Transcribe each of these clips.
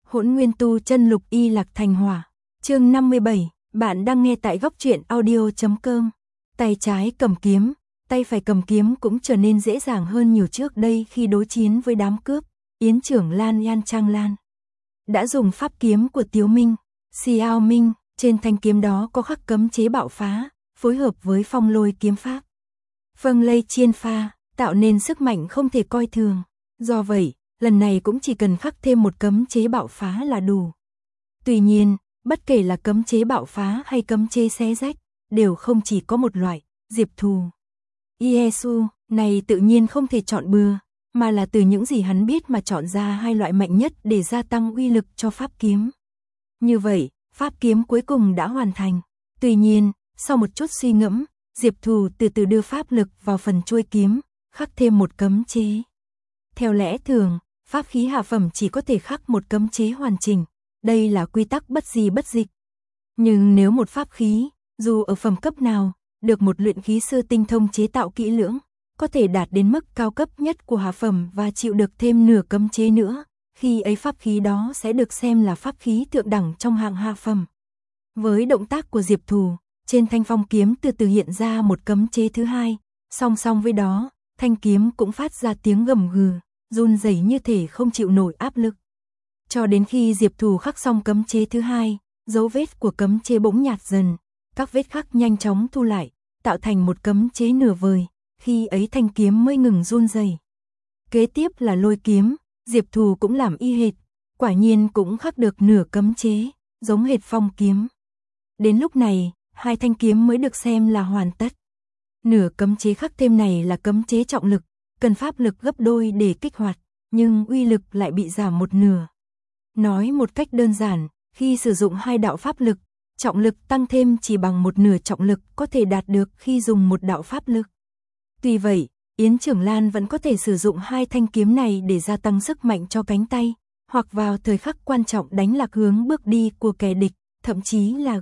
Hỗn Nguyên Tu Chân Lục Y Lạc Thành Hỏa. Chương 57, bạn đang nghe tại góc truyện audio.com. Tay trái cầm kiếm, tay phải cầm kiếm cũng trở nên dễ dàng hơn nhiều trước đây khi đối chiến với đám cướp, Yến Trưởng Lan Yan Trang Lan. Đã dùng pháp kiếm của Tiếu Minh, Xiao Minh, trên thanh kiếm đó có khắc cấm chế bạo phá, phối hợp với phong lôi kiếm pháp. Phâng lây chiên pha, tạo nên sức mạnh không thể coi thường. Do vậy, lần này cũng chỉ cần khắc thêm một cấm chế bạo phá là đủ. Tuy nhiên, bất kể là cấm chế bạo phá hay cấm chế xé rách, đều không chỉ có một loại, Diệp Thù. Iesu, này tự nhiên không thể chọn bừa, mà là từ những gì hắn biết mà chọn ra hai loại mạnh nhất để gia tăng uy lực cho pháp kiếm. Như vậy, pháp kiếm cuối cùng đã hoàn thành. Tuy nhiên, sau một chút suy ngẫm, Diệp Thù từ từ đưa pháp lực vào phần chuôi kiếm, khắc thêm một cấm chế. Theo lẽ thường, pháp khí hạ phẩm chỉ có thể khắc một cấm chế hoàn chỉnh, đây là quy tắc bất di bất dịch. Nhưng nếu một pháp khí, dù ở phẩm cấp nào, được một luyện khí sư tinh thông chế tạo kỹ lưỡng, có thể đạt đến mức cao cấp nhất của hạ phẩm và chịu được thêm nửa cấm chế nữa, khi ấy pháp khí đó sẽ được xem là pháp khí thượng đẳng trong hạng hạ phẩm. Với động tác của Diệp Thù, trên thanh phong kiếm từ từ hiện ra một cấm chế thứ hai, song song với đó, thanh kiếm cũng phát ra tiếng gầm gừ, run rẩy như thể không chịu nổi áp lực. Cho đến khi Diệp Thù khắc xong cấm chế thứ hai, dấu vết của cấm chế bỗng nhạt dần, các vết khắc nhanh chóng thu lại, tạo thành một cấm chế nửa vời, khi ấy thanh kiếm mới ngừng run rẩy. Kế tiếp là lôi kiếm, Diệp Thù cũng làm y hệt, quả nhiên cũng khắc được nửa cấm chế, giống hệt phong kiếm. Đến lúc này, hai thanh kiếm mới được xem là hoàn tất. Nửa cấm chế khắc thêm này là cấm chế trọng lực, cần pháp lực gấp đôi để kích hoạt, nhưng uy lực lại bị giảm một nửa. Nói một cách đơn giản, khi sử dụng hai đạo pháp lực, trọng lực tăng thêm chỉ bằng một nửa trọng lực có thể đạt được khi dùng một đạo pháp lực. Tuy vậy, Yến Trưởng Lan vẫn có thể sử dụng hai thanh kiếm này để gia tăng sức mạnh cho cánh tay, hoặc vào thời khắc quan trọng đánh lạc hướng bước đi của kẻ địch, thậm chí là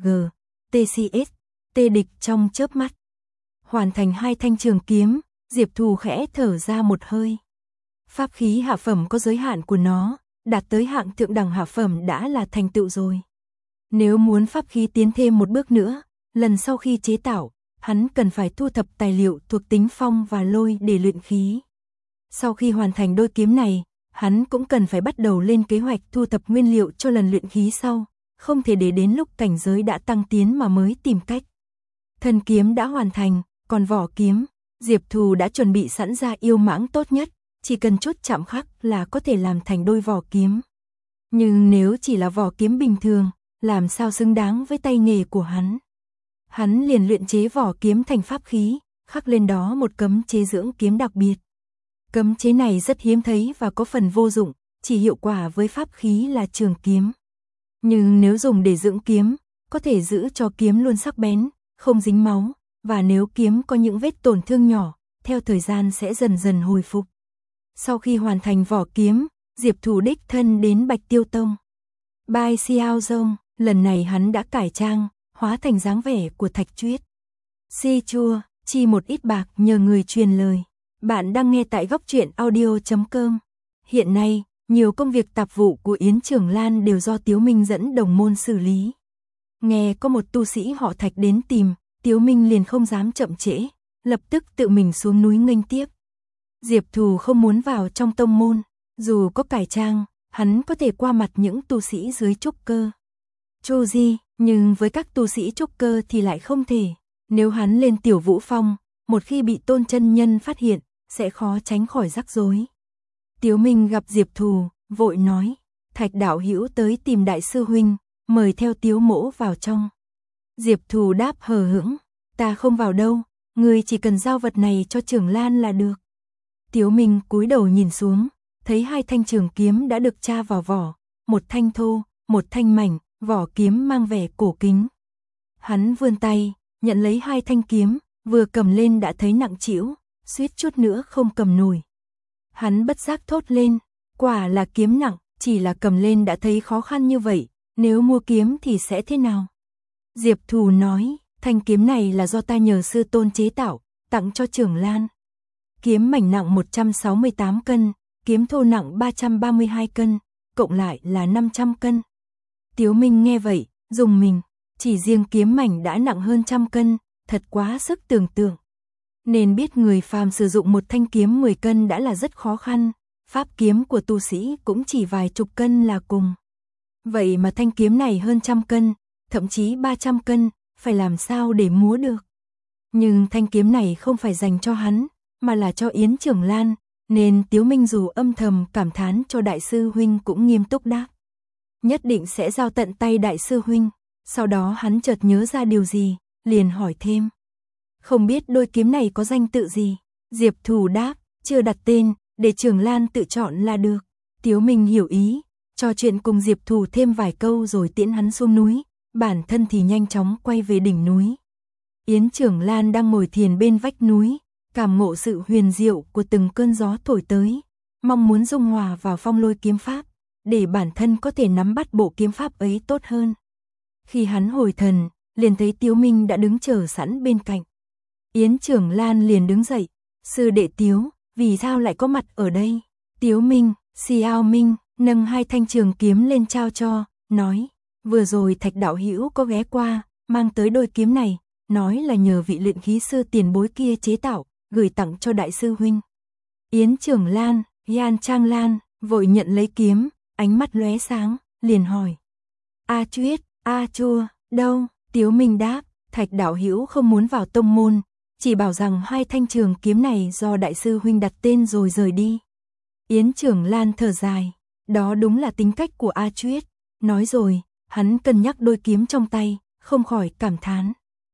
TCS, tê địch trong chớp mắt. Hoàn thành hai thanh trường kiếm, Diệp Thù khẽ thở ra một hơi. Pháp khí hạ phẩm có giới hạn của nó, đạt tới hạng thượng đẳng hạ phẩm đã là thành tựu rồi. Nếu muốn pháp khí tiến thêm một bước nữa, lần sau khi chế tạo, hắn cần phải thu thập tài liệu thuộc tính phong và lôi để luyện khí. Sau khi hoàn thành đôi kiếm này, hắn cũng cần phải bắt đầu lên kế hoạch thu thập nguyên liệu cho lần luyện khí sau, không thể để đến lúc cảnh giới đã tăng tiến mà mới tìm cách. Thân kiếm đã hoàn thành, còn vỏ kiếm, Diệp Thù đã chuẩn bị sẵn ra yêu mãng tốt nhất, chỉ cần chút chạm khắc là có thể làm thành đôi vỏ kiếm. Nhưng nếu chỉ là vỏ kiếm bình thường, làm sao xứng đáng với tay nghề của hắn. Hắn liền luyện chế vỏ kiếm thành pháp khí, khắc lên đó một cấm chế dưỡng kiếm đặc biệt. Cấm chế này rất hiếm thấy và có phần vô dụng, chỉ hiệu quả với pháp khí là trường kiếm. Nhưng nếu dùng để dưỡng kiếm, có thể giữ cho kiếm luôn sắc bén, không dính máu, và nếu kiếm có những vết tổn thương nhỏ, theo thời gian sẽ dần dần hồi phục. Sau khi hoàn thành vỏ kiếm, Diệp Thù đích thân đến Bạch Tiêu Tông. Bai Xiao Dông, lần này hắn đã cải trang, hóa thành dáng vẻ của Thạch Chuyết. Si chua, chi một ít bạc nhờ người truyền lời. Bạn đang nghe tại góc truyện audio.com. Hiện nay, nhiều công việc tạp vụ của Yến Trưởng Lan đều do Tiếu Minh dẫn đồng môn xử lý. Nghe có một tu sĩ họ Thạch đến tìm, Tiếu Minh liền không dám chậm trễ, lập tức tự mình xuống núi nghênh tiếp. Diệp Thù không muốn vào trong tông môn, dù có cải trang, hắn có thể qua mặt những tu sĩ dưới trúc cơ Chu Di, nhưng với các tu sĩ trúc cơ thì lại không thể. Nếu hắn lên Tiểu Vũ Phong, một khi bị Tôn chân nhân phát hiện, sẽ khó tránh khỏi rắc rối. Tiếu Minh gặp Diệp Thù, vội nói, Thạch đạo hữu tới tìm đại sư huynh, mời theo Tiếu mỗ vào trong. Diệp Thù đáp hờ hững, ta không vào đâu, ngươi chỉ cần giao vật này cho Trưởng Lan là được. Tiếu Minh cúi đầu nhìn xuống, thấy hai thanh trường kiếm đã được tra vào vỏ, một thanh thô, một thanh mảnh, vỏ kiếm mang vẻ cổ kính. Hắn vươn tay, nhận lấy hai thanh kiếm, vừa cầm lên đã thấy nặng trĩu, suýt chút nữa không cầm nổi. Hắn bất giác thốt lên, quả là kiếm nặng, chỉ là cầm lên đã thấy khó khăn như vậy, nếu mua kiếm thì sẽ thế nào? Diệp Thù nói, thanh kiếm này là do ta nhờ sư tôn chế tạo, tặng cho Trưởng Lan. Kiếm mảnh nặng 168 cân, kiếm thô nặng 332 cân, cộng lại là 500 cân. Tiếu Minh nghe vậy, dùng mình, chỉ riêng kiếm mảnh đã nặng hơn 100 cân, thật quá sức tưởng tượng. Nên biết người phàm sử dụng một thanh kiếm 10 cân đã là rất khó khăn, pháp kiếm của tu sĩ cũng chỉ vài chục cân là cùng. Vậy mà thanh kiếm này hơn 100 cân, thậm chí 300 cân, phải làm sao để múa được. Nhưng thanh kiếm này không phải dành cho hắn, mà là cho Yến Trưởng Lan, nên Tiếu Minh dù âm thầm cảm thán cho đại sư huynh cũng nghiêm túc đáp. Nhất định sẽ giao tận tay đại sư huynh. Sau đó hắn chợt nhớ ra điều gì, liền hỏi thêm. Không biết đôi kiếm này có danh tự gì? Diệp Thù đáp, chưa đặt tên, để Trưởng Lan tự chọn là được. Tiếu Minh hiểu ý, trò chuyện cùng Diệp Thù thêm vài câu rồi tiễn hắn xuống núi, bản thân thì nhanh chóng quay về đỉnh núi. Yến Trưởng Lan đang ngồi thiền bên vách núi, cảm ngộ sự huyền diệu của từng cơn gió thổi tới, mong muốn dung hòa vào phong lôi kiếm pháp, để bản thân có thể nắm bắt bộ kiếm pháp ấy tốt hơn. Khi hắn hồi thần, liền thấy Tiếu Minh đã đứng chờ sẵn bên cạnh. Yến Trưởng Lan liền đứng dậy, sư đệ Tiếu, vì sao lại có mặt ở đây? Tiếu Minh, Xiao Minh, nâng hai thanh trường kiếm lên trao cho, nói, vừa rồi Thạch đạo hữu có ghé qua, mang tới đôi kiếm này, nói là nhờ vị luyện khí sư tiền bối kia chế tạo, gửi tặng cho đại sư huynh. Yến Trưởng Lan, Yan Trang Lan, vội nhận lấy kiếm, ánh mắt lóe sáng, liền hỏi. A Chuyết, A Chua, đâu? Tiếu Minh đáp, Thạch đạo hữu không muốn vào tông môn, chỉ bảo rằng hai thanh trường kiếm này do đại sư huynh đặt tên rồi rời đi. Yến Trưởng Lan thở dài, đó đúng là tính cách của A Chuyết. Nói rồi, hắn cân nhắc đôi kiếm trong tay, không khỏi cảm thán.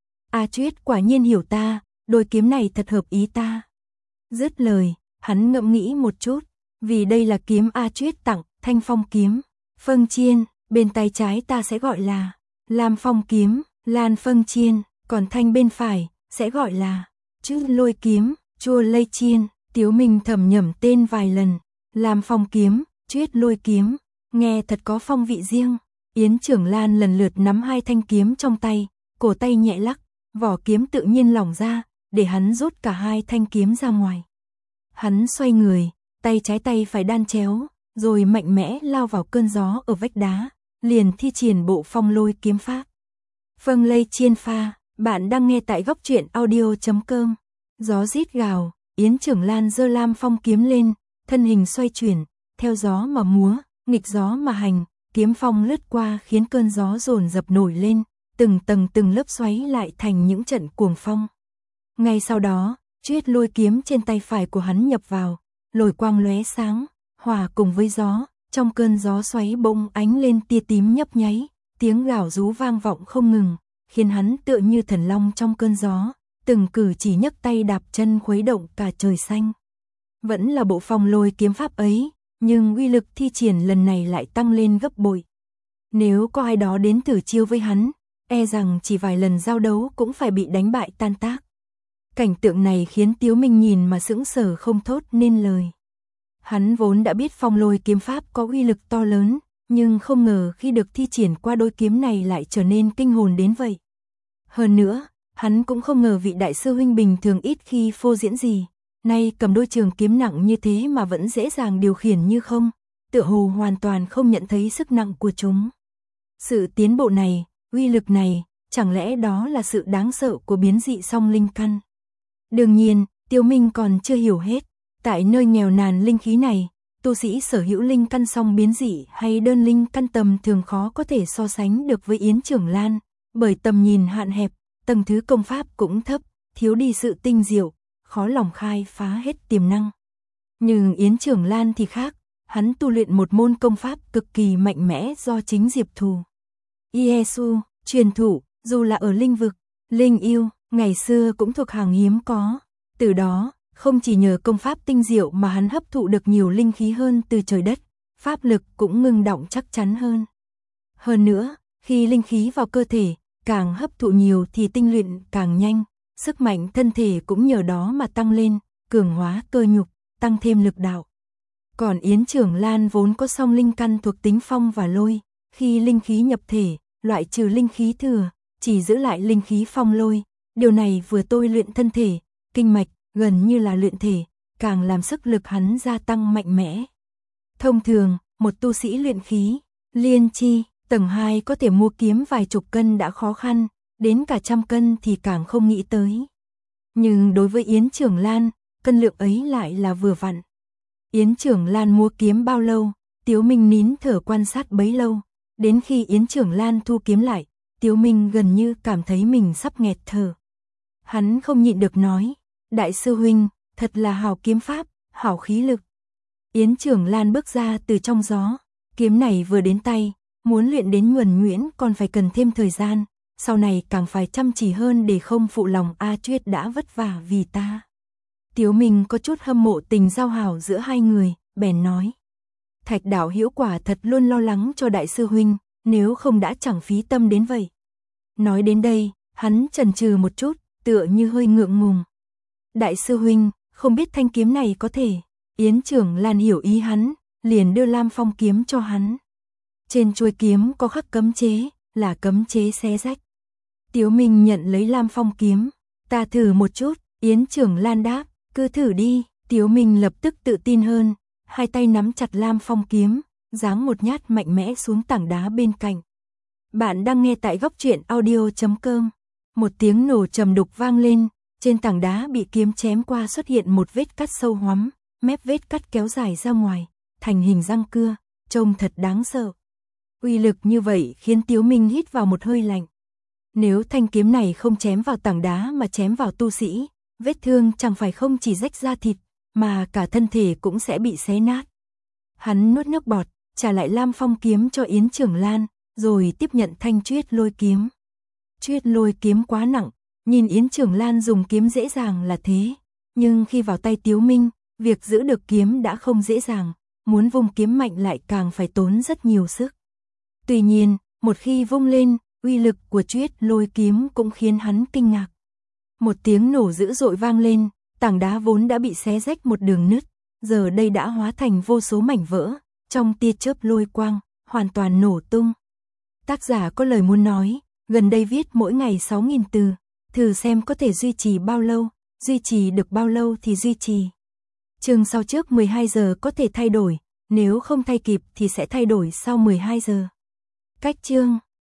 A Chuyết quả nhiên hiểu ta, đôi kiếm này thật hợp ý ta. Dứt lời, hắn ngẫm nghĩ một chút, vì đây là kiếm A Chuyết tặng, thanh phong kiếm. Phân Chiên, bên tay trái ta sẽ gọi là Lam Phong kiếm, Lan Phân Chiên, còn thanh bên phải sẽ gọi là Chữ Lôi kiếm, Chua Lây Chiên. Tiếu Minh thầm nhẩm tên vài lần, Lam Phong kiếm, Chuyết Lôi kiếm, nghe thật có phong vị riêng. Yến Trưởng Lan lần lượt nắm hai thanh kiếm trong tay, cổ tay nhẹ lắc, vỏ kiếm tự nhiên lỏng ra, để hắn rút cả hai thanh kiếm ra ngoài. Hắn xoay người, tay trái tay phải đan chéo, rồi mạnh mẽ lao vào cơn gió ở vách đá, liền thi triển bộ phong lôi kiếm pháp. Phân Lây Chiên Pha, bạn đang nghe tại góc truyện audio.com. Gió rít gào, Yến Trưởng Lan giơ Lam Phong kiếm lên, thân hình xoay chuyển, theo gió mà múa, nghịch gió mà hành, kiếm phong lướt qua khiến cơn gió dồn dập nổi lên, từng tầng từng lớp xoáy lại thành những trận cuồng phong. Ngay sau đó, Chuyết Lôi kiếm trên tay phải của hắn nhập vào, lồi quang lóe sáng, hòa cùng với gió, trong cơn gió xoáy bỗng ánh lên tia tím nhấp nháy, tiếng gào rú vang vọng không ngừng, khiến hắn tựa như thần long trong cơn gió, từng cử chỉ nhấc tay đạp chân khuấy động cả trời xanh. Vẫn là bộ phong lôi kiếm pháp ấy, nhưng uy lực thi triển lần này lại tăng lên gấp bội. Nếu có ai đó đến thử chiêu với hắn, e rằng chỉ vài lần giao đấu cũng phải bị đánh bại tan tác. Cảnh tượng này khiến Tiếu Minh nhìn mà sững sờ không thốt nên lời. Hắn vốn đã biết phong lôi kiếm pháp có uy lực to lớn, nhưng không ngờ khi được thi triển qua đôi kiếm này lại trở nên kinh hồn đến vậy. Hơn nữa, hắn cũng không ngờ vị đại sư huynh bình thường ít khi phô diễn gì, nay cầm đôi trường kiếm nặng như thế mà vẫn dễ dàng điều khiển như không, tựa hồ hoàn toàn không nhận thấy sức nặng của chúng. Sự tiến bộ này, uy lực này, chẳng lẽ đó là sự đáng sợ của biến dị song linh căn? Đương nhiên, Tiếu Minh còn chưa hiểu hết, tại nơi nghèo nàn linh khí này, tu sĩ sở hữu linh căn song biến dị hay đơn linh căn tầm thường khó có thể so sánh được với Yến Trưởng Lan, bởi tầm nhìn hạn hẹp, tầng thứ công pháp cũng thấp, thiếu đi sự tinh diệu, khó lòng khai phá hết tiềm năng. Nhưng Yến Trưởng Lan thì khác, hắn tu luyện một môn công pháp cực kỳ mạnh mẽ do chính Diệp Thù Iesu truyền thụ, dù là ở linh vực, linh yêu, ngày xưa cũng thuộc hàng hiếm có. Từ đó, không chỉ nhờ công pháp tinh diệu mà hắn hấp thụ được nhiều linh khí hơn từ trời đất, pháp lực cũng ngưng đọng chắc chắn hơn. Hơn nữa, khi linh khí vào cơ thể, càng hấp thụ nhiều thì tinh luyện càng nhanh, sức mạnh thân thể cũng nhờ đó mà tăng lên, cường hóa cơ nhục, tăng thêm lực đạo. Còn Yến Trưởng Lan vốn có song linh căn thuộc tính phong và lôi, khi linh khí nhập thể, loại trừ linh khí thừa, chỉ giữ lại linh khí phong lôi, điều này vừa tôi luyện thân thể, kinh mạch, gần như là luyện thể, càng làm sức lực hắn gia tăng mạnh mẽ. Thông thường, một tu sĩ luyện khí, liên chi, tầng 2 có thể mua kiếm vài chục cân đã khó khăn, đến cả trăm cân thì càng không nghĩ tới. Nhưng đối với Yến Trưởng Lan, cân lượng ấy lại là vừa vặn. Yến Trưởng Lan mua kiếm bao lâu, Tiếu Minh nín thở quan sát bấy lâu, đến khi Yến Trưởng Lan thu kiếm lại, Tiếu Minh gần như cảm thấy mình sắp nghẹt thở. Hắn không nhịn được nói, đại sư huynh, thật là hảo kiếm pháp, hảo khí lực. Yến Trưởng Lan bước ra từ trong gió, kiếm này vừa đến tay, muốn luyện đến nhuần nhuyễn còn phải cần thêm thời gian, sau này càng phải chăm chỉ hơn để không phụ lòng A Chuyết đã vất vả vì ta. Tiếu Minh có chút hâm mộ tình giao hảo giữa hai người, bèn nói. Thạch Đạo Hữu quả thật luôn lo lắng cho đại sư huynh, nếu không đã chẳng phí tâm đến vậy. Nói đến đây, hắn chần chừ một chút, tựa như hơi ngượng ngùng. Đại sư huynh, không biết thanh kiếm này có thể. Yến Trưởng Lan hiểu ý hắn, liền đưa Lam Phong kiếm cho hắn. Trên chuôi kiếm có khắc cấm chế, là cấm chế xé rách. Tiếu Minh nhận lấy Lam Phong kiếm, ta thử một chút. Yến Trưởng Lan đáp, cứ thử đi. Tiếu Minh lập tức tự tin hơn, hai tay nắm chặt Lam Phong kiếm, giáng một nhát mạnh mẽ xuống tảng đá bên cạnh. Bạn đang nghe tại góc truyện audio.com. Một tiếng nổ trầm đục vang lên, trên tảng đá bị kiếm chém qua xuất hiện một vết cắt sâu hoắm, mép vết cắt kéo dài ra ngoài, thành hình răng cưa, trông thật đáng sợ. Uy lực như vậy khiến Tiếu Minh hít vào một hơi lạnh. Nếu thanh kiếm này không chém vào tảng đá mà chém vào tu sĩ, vết thương chẳng phải không chỉ rách da thịt, mà cả thân thể cũng sẽ bị xé nát. Hắn nuốt nước bọt, trả lại Lam Phong kiếm cho Yến Trưởng Lan, rồi tiếp nhận thanh Chuyết Lôi kiếm. Chuyết Lôi kiếm quá nặng, nhìn Yến Trưởng Lan dùng kiếm dễ dàng là thế, nhưng khi vào tay Tiếu Minh, việc giữ được kiếm đã không dễ dàng, muốn vung kiếm mạnh lại càng phải tốn rất nhiều sức. Tuy nhiên, một khi vung lên, uy lực của Chuyết Lôi kiếm cũng khiến hắn kinh ngạc. Một tiếng nổ dữ dội vang lên, tảng đá vốn đã bị xé rách một đường nứt, giờ đây đã hóa thành vô số mảnh vỡ, trong tia chớp lôi quang, hoàn toàn nổ tung. Tác giả có lời muốn nói, gần đây viết mỗi ngày 6.000 từ, thử xem có thể duy trì bao lâu, duy trì được bao lâu thì duy trì. Chương sau trước 12 giờ có thể thay đổi, nếu không thay kịp thì sẽ thay đổi sau 12 giờ. Cách chương